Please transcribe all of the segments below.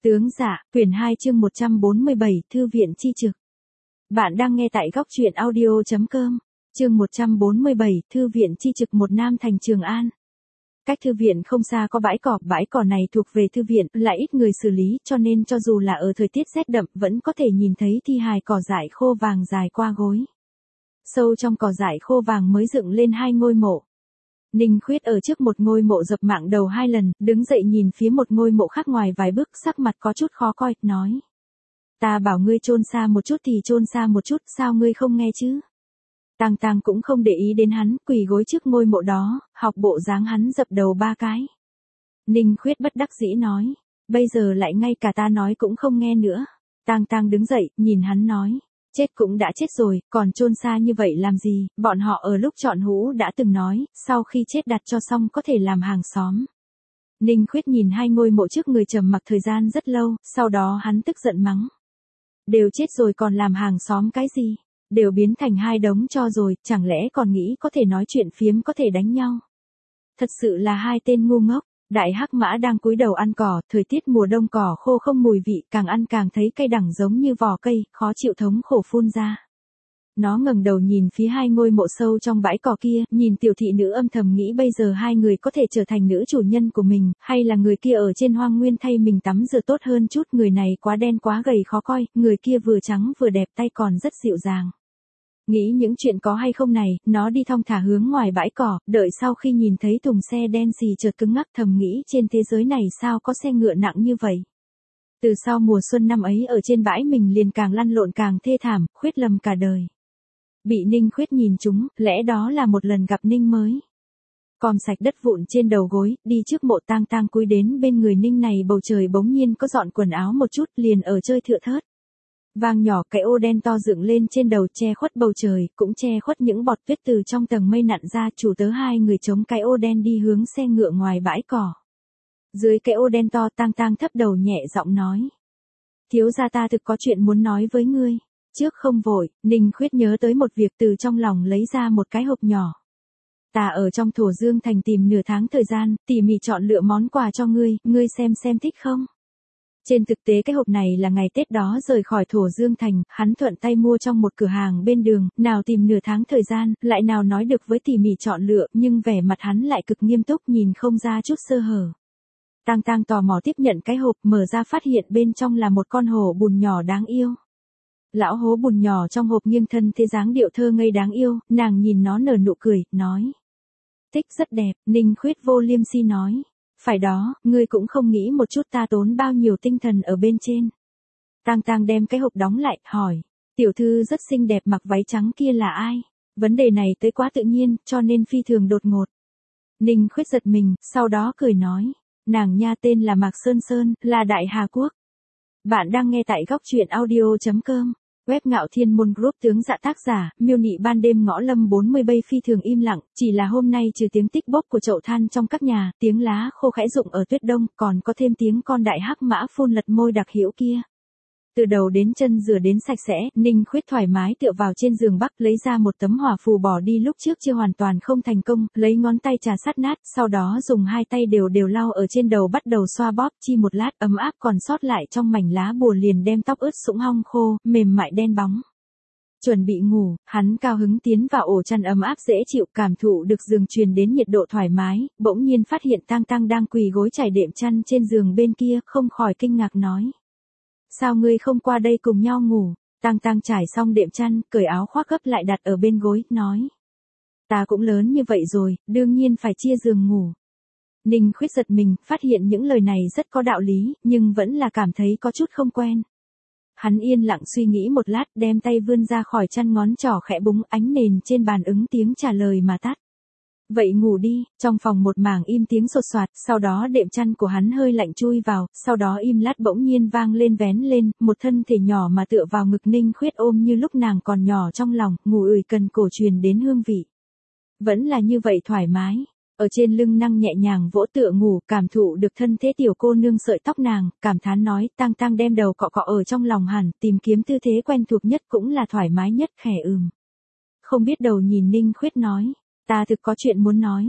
Tướng dạ, quyển 2 chương 147, Thư viện chi trực. Bạn đang nghe tại góc truyện audio.com. Chương 147, Thư viện chi trực một Nam thành Trường An. Cách thư viện không xa có bãi cỏ này thuộc về thư viện, lại ít người xử lý, cho nên cho dù là ở thời tiết rét đậm vẫn có thể nhìn thấy thi hài cỏ dại khô vàng dài qua gối. Sâu trong cỏ dại khô vàng mới dựng lên hai ngôi mộ. Ninh Khuyết ở trước một ngôi mộ dập mạng đầu 2 lần, đứng dậy nhìn phía một ngôi mộ khác ngoài vài bước, sắc mặt có chút khó coi, nói. Ta bảo ngươi chôn xa một chút thì chôn xa một chút, sao ngươi không nghe chứ? Tang Tang cũng không để ý đến hắn, quỳ gối trước ngôi mộ đó, học bộ dáng hắn dập đầu 3 cái. Ninh Khuyết bất đắc dĩ nói, bây giờ lại ngay cả ta nói cũng không nghe nữa. Tang Tang đứng dậy, nhìn hắn nói. Chết cũng đã chết rồi, còn chôn xa như vậy làm gì, bọn họ ở lúc chọn hũ đã từng nói, sau khi chết đặt cho xong có thể làm hàng xóm. Ninh Khuyết nhìn hai ngôi mộ trước người trầm mặc thời gian rất lâu, sau đó hắn tức giận mắng. Đều chết rồi còn làm hàng xóm cái gì, đều biến thành hai đống tro rồi, chẳng lẽ còn nghĩ có thể nói chuyện phiếm có thể đánh nhau. Thật sự là hai tên ngu ngốc. Đại hắc mã đang cúi đầu ăn cỏ, thời tiết mùa đông cỏ khô không mùi vị, càng ăn càng thấy cay đắng giống như vỏ cây, khó chịu thống khổ phun ra. Nó ngẩng đầu nhìn phía hai ngôi mộ sâu trong bãi cỏ kia, nhìn tiểu thị nữ âm thầm nghĩ bây giờ hai người có thể trở thành nữ chủ nhân của mình, hay là người kia ở trên hoang nguyên thay mình tắm rửa tốt hơn chút, người này quá đen quá gầy khó coi, người kia vừa trắng vừa đẹp tay còn rất dịu dàng. Nghĩ những chuyện có hay không này, nó đi thong thả hướng ngoài bãi cỏ, đợi sau khi nhìn thấy thùng xe đen xì chợt cứng ngắc thầm nghĩ trên thế giới này sao có xe ngựa nặng như vậy. Từ sau mùa xuân năm ấy ở trên bãi mình liền càng lăn lộn càng thê thảm, khuyết lầm cả đời. Bị Ninh Khuyết nhìn chúng, lẽ đó là một lần gặp Ninh mới. Còm sạch đất vụn trên đầu gối, đi trước mộ Tang Tang cúi đến bên người Ninh này bầu trời bỗng nhiên có dọn quần áo một chút liền ở chơi thựa thớt. Vang nhỏ cái ô đen to dựng lên trên đầu che khuất bầu trời, cũng che khuất những bọt tuyết từ trong tầng mây nặn ra, chủ tớ hai người chống cái ô đen đi hướng xe ngựa ngoài bãi cỏ. Dưới cái ô đen to Tang Tang thấp đầu nhẹ giọng nói. Thiếu gia ta thực có chuyện muốn nói với ngươi. Trước không vội, Ninh Khuyết nhớ tới một việc từ trong lòng lấy ra một cái hộp nhỏ. Ta ở trong Thổ Dương Thành tìm nửa tháng thời gian, tỉ mỉ chọn lựa món quà cho ngươi xem thích không? Trên thực tế cái hộp này là ngày Tết đó rời khỏi Thổ Dương Thành, hắn thuận tay mua trong một cửa hàng bên đường, nào tìm nửa tháng thời gian, lại nào nói được với tỉ mỉ chọn lựa, nhưng vẻ mặt hắn lại cực nghiêm túc nhìn không ra chút sơ hở. Tang Tang tò mò tiếp nhận cái hộp, mở ra phát hiện bên trong là một con hổ bùn nhỏ đáng yêu. Lão hố bùn nhỏ trong hộp nghiêng thân thế dáng điệu thơ ngây đáng yêu, nàng nhìn nó nở nụ cười, nói. Thích rất đẹp, Ninh Khuyết vô liêm si nói. Phải đó, ngươi cũng không nghĩ một chút ta tốn bao nhiêu tinh thần ở bên trên. Tang Tang đem cái hộp đóng lại, hỏi. Tiểu thư rất xinh đẹp mặc váy trắng kia là ai? Vấn đề này tới quá tự nhiên, cho nên phi thường đột ngột. Ninh Khuyết giật mình, sau đó cười nói. Nàng nha tên là Mạc Sơn Sơn, là Đại Hà Quốc. Bạn đang nghe tại góc truyện audio.com. Web Ngạo Thiên Môn Group tướng dạ tác giả, miêu nị ban đêm ngõ lâm 40 bây phi thường im lặng, chỉ là hôm nay trừ tiếng tích bốp của chậu than trong các nhà, tiếng lá khô khẽ rụng ở tuyết đông, còn có thêm tiếng con đại hắc mã phun lật môi đặc hữu kia. Từ đầu đến chân rửa đến sạch sẽ, Ninh Khuyết thoải mái tựa vào trên giường bắc lấy ra một tấm hỏa phù bỏ đi lúc trước chưa hoàn toàn không thành công, lấy ngón tay trà sát nát, sau đó dùng hai tay đều lau ở trên đầu bắt đầu xoa bóp chi một lát ấm áp còn sót lại trong mảnh lá bùa liền đem tóc ướt sũng hong khô, mềm mại đen bóng. Chuẩn bị ngủ, hắn cao hứng tiến vào ổ chăn ấm áp dễ chịu cảm thụ được giường truyền đến nhiệt độ thoải mái, bỗng nhiên phát hiện Tang Tang đang quỳ gối trải đệm chăn trên giường bên kia, không khỏi kinh ngạc nói. Sao ngươi không qua đây cùng nhau ngủ? Tang Tang trải xong đệm chăn, cởi áo khoác gấp lại đặt ở bên gối, nói. Ta cũng lớn như vậy rồi, đương nhiên phải chia giường ngủ. Ninh Khuyết giật mình, phát hiện những lời này rất có đạo lý, nhưng vẫn là cảm thấy có chút không quen. Hắn yên lặng suy nghĩ một lát, đem tay vươn ra khỏi chăn ngón trỏ khẽ búng ánh nền trên bàn ứng tiếng trả lời mà tắt. Vậy ngủ đi, trong phòng một mảng im tiếng sột soạt, sau đó đệm chăn của hắn hơi lạnh chui vào, sau đó im lát bỗng nhiên vang lên vén lên, một thân thể nhỏ mà tựa vào ngực Ninh Khuyết ôm như lúc nàng còn nhỏ trong lòng, ngủ cần cổ truyền đến hương vị. Vẫn là như vậy thoải mái, ở trên lưng năng nhẹ nhàng vỗ tựa ngủ, cảm thụ được thân thế tiểu cô nương sợi tóc nàng, cảm thán nói, Tang Tang đem đầu cọ cọ ở trong lòng hẳn, tìm kiếm tư thế quen thuộc nhất cũng là thoải mái nhất, khẽ Không biết đầu nhìn Ninh Khuyết nói. Ta thực có chuyện muốn nói.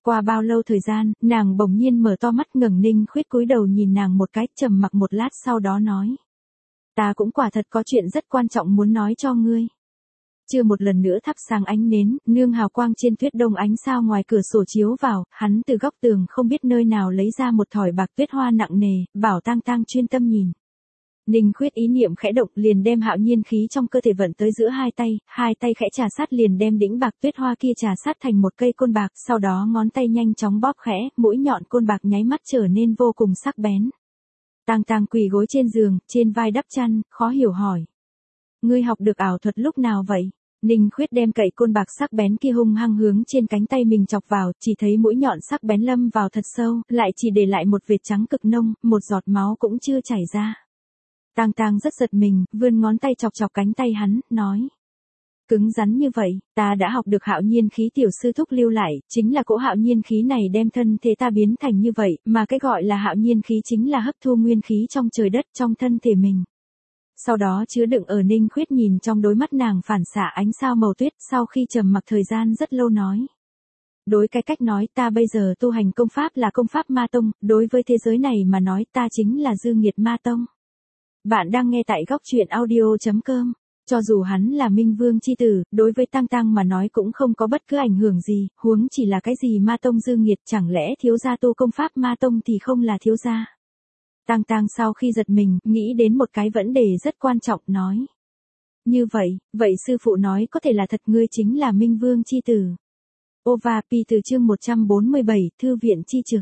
Qua bao lâu thời gian, nàng bỗng nhiên mở to mắt ngẩng Ninh Khuyết cúi đầu nhìn nàng một cái, trầm mặc một lát sau đó nói. Ta cũng quả thật có chuyện rất quan trọng muốn nói cho ngươi. Chưa một lần nữa thắp sáng ánh nến, nương hào quang trên tuyết đông ánh sao ngoài cửa sổ chiếu vào, hắn từ góc tường không biết nơi nào lấy ra một thỏi bạc tuyết hoa nặng nề, bảo Tang Tang chuyên tâm nhìn. Ninh Khuyết ý niệm khẽ động liền đem hạo nhiên khí trong cơ thể vận tới giữa hai tay khẽ trà sát liền đem đĩnh bạc tuyết hoa kia trà sát thành một cây côn bạc, sau đó ngón tay nhanh chóng bóp khẽ, mũi nhọn côn bạc nháy mắt trở nên vô cùng sắc bén. Tang Tang quỳ gối trên giường, trên vai đắp chăn, khó hiểu hỏi. Ngươi học được ảo thuật lúc nào vậy? Ninh Khuyết đem cậy côn bạc sắc bén kia hung hăng hướng trên cánh tay mình chọc vào, chỉ thấy mũi nhọn sắc bén lâm vào thật sâu, lại chỉ để lại một vệt trắng cực nông, một giọt máu cũng chưa chảy ra. Tang Tang rất giật mình, vươn ngón tay chọc chọc cánh tay hắn, nói. Cứng rắn như vậy, ta đã học được hạo nhiên khí tiểu sư thúc lưu lại, chính là cỗ hạo nhiên khí này đem thân thể ta biến thành như vậy, mà cái gọi là hạo nhiên khí chính là hấp thu nguyên khí trong trời đất trong thân thể mình. Sau đó chứa đựng ở Ninh Khuyết nhìn trong đôi mắt nàng phản xạ ánh sao màu tuyết, sau khi trầm mặc thời gian rất lâu nói. Đối cái cách nói ta bây giờ tu hành công pháp là công pháp ma tông, đối với thế giới này mà nói ta chính là dư nghiệt ma tông. Bạn đang nghe tại góc truyện audio.com. Cho dù hắn là Minh Vương chi tử, đối với Tang Tang mà nói cũng không có bất cứ ảnh hưởng gì, huống chỉ là cái gì ma tông dư nghiệt, chẳng lẽ thiếu gia tu công pháp ma tông thì không là thiếu gia. Tang Tang sau khi giật mình, nghĩ đến một cái vấn đề rất quan trọng, nói. Như vậy sư phụ nói có thể là thật, ngươi chính là Minh Vương chi tử. Ova Pi từ chương 147, Thư viện chi trực.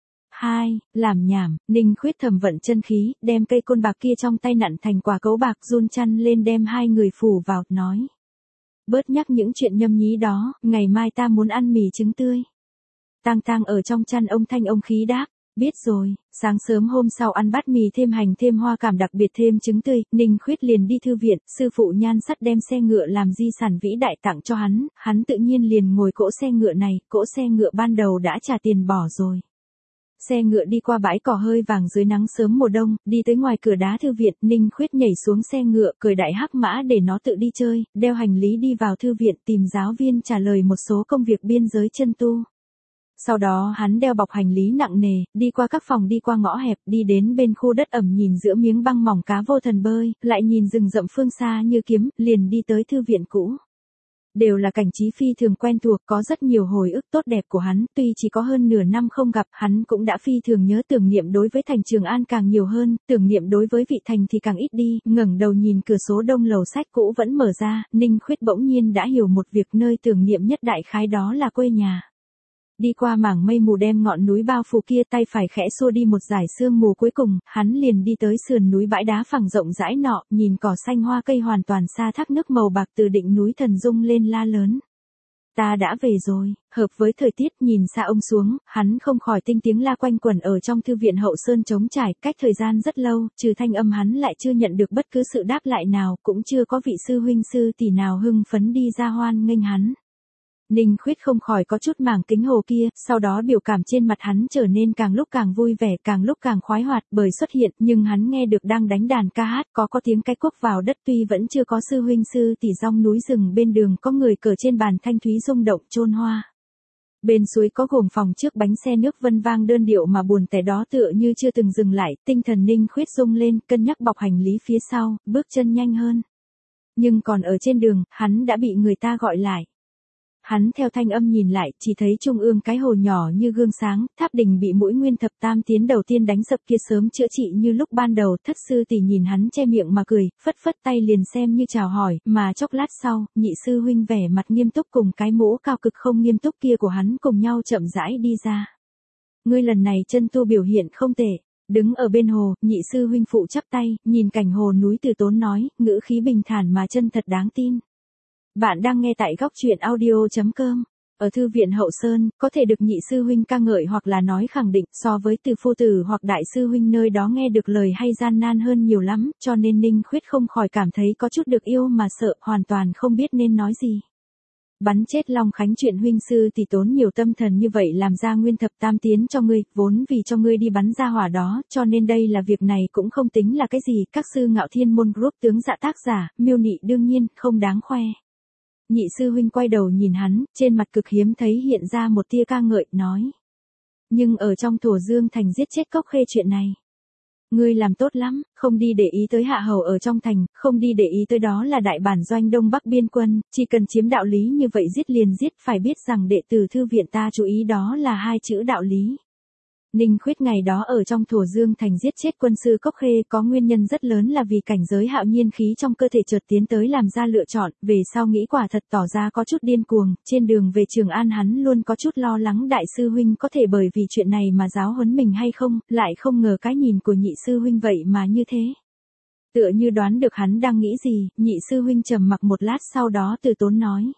2. Làm nhảm, Ninh Khuyết thầm vận chân khí, đem cây côn bạc kia trong tay nặn thành quả cấu bạc, run chăn lên đem hai người phủ vào, nói. Bớt nhắc những chuyện nhâm nhí đó, ngày mai ta muốn ăn mì trứng tươi. Tang Tang ở trong chăn ông thanh ông khí đáp. Biết rồi. Sáng sớm hôm sau ăn bát mì thêm hành thêm hoa cảm đặc biệt thêm trứng tươi, Ninh Khuyết liền đi thư viện, sư phụ Nhan Sắt đem xe ngựa làm di sản vĩ đại tặng cho hắn tự nhiên liền ngồi cỗ xe ngựa này, cỗ xe ngựa ban đầu đã trả tiền bỏ rồi. Xe ngựa đi qua bãi cỏ hơi vàng dưới nắng sớm mùa đông, đi tới ngoài cửa đá thư viện, Ninh Khuyết nhảy xuống xe ngựa, cởi đại hắc mã để nó tự đi chơi, đeo hành lý đi vào thư viện tìm giáo viên trả lời một số công việc biên giới chân tu. Sau đó hắn đeo bọc hành lý nặng nề, đi qua các phòng, đi qua ngõ hẹp, đi đến bên khu đất ẩm, nhìn giữa miếng băng mỏng cá vô thần bơi, lại nhìn rừng rậm phương xa như kiếm, liền đi tới thư viện cũ. Đều là cảnh trí phi thường quen thuộc, có rất nhiều hồi ức tốt đẹp của hắn, tuy chỉ có hơn nửa năm không gặp, hắn cũng đã phi thường nhớ, tưởng niệm đối với thành Trường An càng nhiều hơn, tưởng niệm đối với vị thành thì càng ít đi, ngẩng đầu nhìn cửa số đông lầu sách cũ vẫn mở ra, Ninh Khuyết bỗng nhiên đã hiểu một việc, nơi tưởng niệm nhất đại khái đó là quê nhà. Đi qua mảng mây mù đem ngọn núi bao phủ kia, tay phải khẽ xua đi một dải sương mù, cuối cùng, hắn liền đi tới sườn núi bãi đá phẳng rộng rãi nọ, nhìn cỏ xanh hoa cây hoàn toàn xa thác nước màu bạc từ đỉnh núi Thần Dung lên la lớn. Ta đã về rồi, hợp với thời tiết, nhìn xa ông xuống, hắn không khỏi tinh tiếng la quanh quẩn ở trong thư viện hậu sơn trống trải, cách thời gian rất lâu, trừ thanh âm hắn lại chưa nhận được bất cứ sự đáp lại nào, cũng chưa có vị sư huynh sư tỷ nào hưng phấn đi ra hoan nghênh hắn. Ninh Khuyết không khỏi có chút màng kính hồ kia, sau đó biểu cảm trên mặt hắn trở nên càng lúc càng vui vẻ, càng lúc càng khoái hoạt, bởi xuất hiện, nhưng hắn nghe được đang đánh đàn ca hát, có tiếng cái cuốc vào đất, tuy vẫn chưa có sư huynh sư tỷ, rong núi rừng bên đường có người cờ trên bàn thanh thúy rung động chôn hoa. Bên suối có gồm phòng trước bánh xe nước vân vang đơn điệu mà buồn tẻ đó tựa như chưa từng dừng lại, tinh thần Ninh Khuyết rung lên, cân nhắc bọc hành lý phía sau, bước chân nhanh hơn. Nhưng còn ở trên đường, hắn đã bị người ta gọi lại. Hắn theo thanh âm nhìn lại, chỉ thấy trung ương cái hồ nhỏ như gương sáng, tháp đình bị mũi nguyên thập tam tiến đầu tiên đánh sập kia sớm chữa trị như lúc ban đầu. Thất sư tỷ nhìn hắn che miệng mà cười, phất phất tay liền xem như chào hỏi, mà chốc lát sau, nhị sư huynh vẻ mặt nghiêm túc cùng cái mũ cao cực không nghiêm túc kia của hắn cùng nhau chậm rãi đi ra. Ngươi lần này chân tu biểu hiện không tệ. Đứng ở bên hồ, nhị sư huynh phụ chắp tay, nhìn cảnh hồ núi từ tốn nói, ngữ khí bình thản mà chân thật đáng tin. Bạn đang nghe tại góc truyện audio.com. Ở thư viện hậu sơn, có thể được nhị sư huynh ca ngợi hoặc là nói khẳng định, so với từ phu tử hoặc đại sư huynh nơi đó nghe được lời hay gian nan hơn nhiều lắm, cho nên Ninh Khuyết không khỏi cảm thấy có chút được yêu mà sợ, hoàn toàn không biết nên nói gì. Bắn chết Long Khánh chuyện huynh sư thì tốn nhiều tâm thần như vậy làm ra nguyên thập tam tiến cho ngươi, vốn vì cho ngươi đi bắn ra hỏa đó, cho nên đây là việc này cũng không tính là cái gì, các sư Ngạo Thiên môn group tướng dạ tác giả, miêu nị đương nhiên, không đáng khoe. Nhị sư huynh quay đầu nhìn hắn, trên mặt cực hiếm thấy hiện ra một tia ca ngợi, nói. Nhưng ở trong Thổ Dương thành giết chết Cốc Khê chuyện này. Ngươi làm tốt lắm, không đi để ý tới hạ hầu ở trong thành, không đi để ý tới đó là đại bản doanh Đông Bắc biên quân, chỉ cần chiếm đạo lý như vậy giết liền giết, phải biết rằng đệ tử thư viện ta chú ý đó là hai chữ đạo lý. Ninh Khuyết ngày đó ở trong Thổ Dương thành giết chết quân sư Cốc Khê có nguyên nhân rất lớn là vì cảnh giới hạo nhiên khí trong cơ thể chợt tiến tới làm ra lựa chọn, về sau nghĩ quả thật tỏ ra có chút điên cuồng, trên đường về Trường An hắn luôn có chút lo lắng đại sư huynh có thể bởi vì chuyện này mà giáo huấn mình hay không, lại không ngờ cái nhìn của nhị sư huynh vậy mà như thế. Tựa như đoán được hắn đang nghĩ gì, nhị sư huynh trầm mặc một lát sau đó từ tốn nói.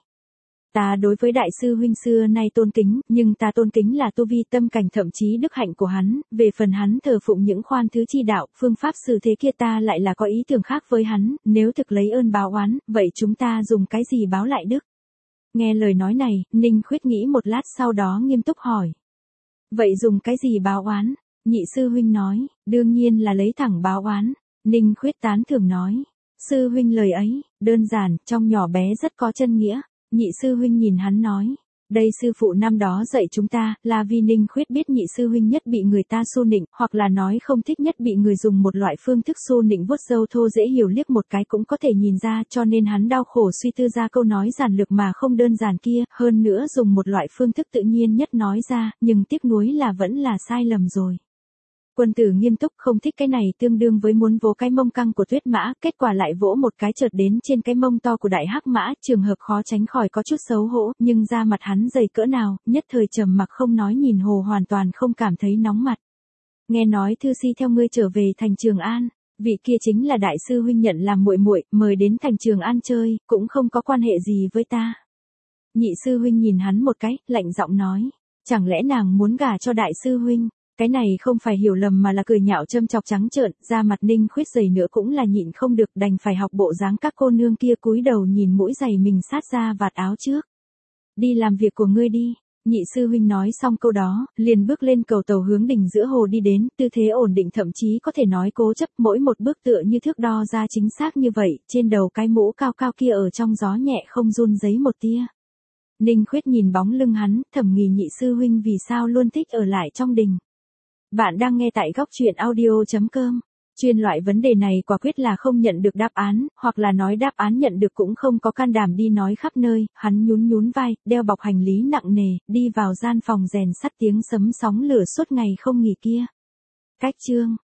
Ta đối với đại sư huynh xưa nay tôn kính, nhưng ta tôn kính là tu vi tâm cảnh thậm chí đức hạnh của hắn, về phần hắn thờ phụng những khoan thứ chi đạo, phương pháp xử thế kia ta lại là có ý tưởng khác với hắn, nếu thực lấy ơn báo oán, vậy chúng ta dùng cái gì báo lại đức? Nghe lời nói này, Ninh Khuyết nghĩ một lát sau đó nghiêm túc hỏi. Vậy dùng cái gì báo oán? Nhị sư huynh nói, đương nhiên là lấy thẳng báo oán. Ninh Khuyết tán thưởng nói, sư huynh lời ấy, đơn giản, trong nhỏ bé rất có chân nghĩa. Nhị sư huynh nhìn hắn nói, đây sư phụ năm đó dạy chúng ta, là vì Ninh Khuyết biết nhị sư huynh nhất bị người ta xu nịnh, hoặc là nói không thích nhất bị người dùng một loại phương thức xu nịnh vuốt râu thô dễ hiểu liếc một cái cũng có thể nhìn ra, cho nên hắn đau khổ suy tư ra câu nói giản lược mà không đơn giản kia, hơn nữa dùng một loại phương thức tự nhiên nhất nói ra, nhưng tiếc nuối là vẫn là sai lầm rồi. Quân tử nghiêm túc không thích cái này tương đương với muốn vỗ cái mông căng của Tuyết Mã, kết quả lại vỗ một cái chợt đến trên cái mông to của Đại Hắc Mã, trường hợp khó tránh khỏi có chút xấu hổ, nhưng da mặt hắn dày cỡ nào, nhất thời trầm mặc không nói nhìn Hồ hoàn toàn không cảm thấy nóng mặt. Nghe nói thư si theo ngươi trở về thành Trường An, vị kia chính là đại sư huynh nhận làm muội muội, mời đến thành Trường An chơi, cũng không có quan hệ gì với ta. Nhị sư huynh nhìn hắn một cái, lạnh giọng nói, chẳng lẽ nàng muốn gả cho đại sư huynh? Cái này không phải hiểu lầm mà là cười nhạo châm chọc trắng trợn, da mặt Ninh Khuyết dày nữa cũng là nhịn không được, đành phải học bộ dáng các cô nương kia cúi đầu nhìn mũi giày mình sát ra vạt áo trước. Đi làm việc của ngươi đi. Nhị sư huynh nói xong câu đó, liền bước lên cầu tàu hướng đỉnh giữa hồ đi đến, tư thế ổn định thậm chí có thể nói cố chấp, mỗi một bước tựa như thước đo ra chính xác như vậy, trên đầu cái mũ cao cao kia ở trong gió nhẹ không run giấy một tia. Ninh Khuyết nhìn bóng lưng hắn, thầm nghĩ nhị sư huynh vì sao luôn thích ở lại trong đình. Bạn đang nghe tại góc truyện audio.com. Chuyên loại vấn đề này quả quyết là không nhận được đáp án, hoặc là nói đáp án nhận được cũng không có can đảm đi nói khắp nơi, hắn nhún nhún vai, đeo bọc hành lý nặng nề, đi vào gian phòng rèn sắt tiếng sấm sóng lửa suốt ngày không nghỉ kia. Cách chương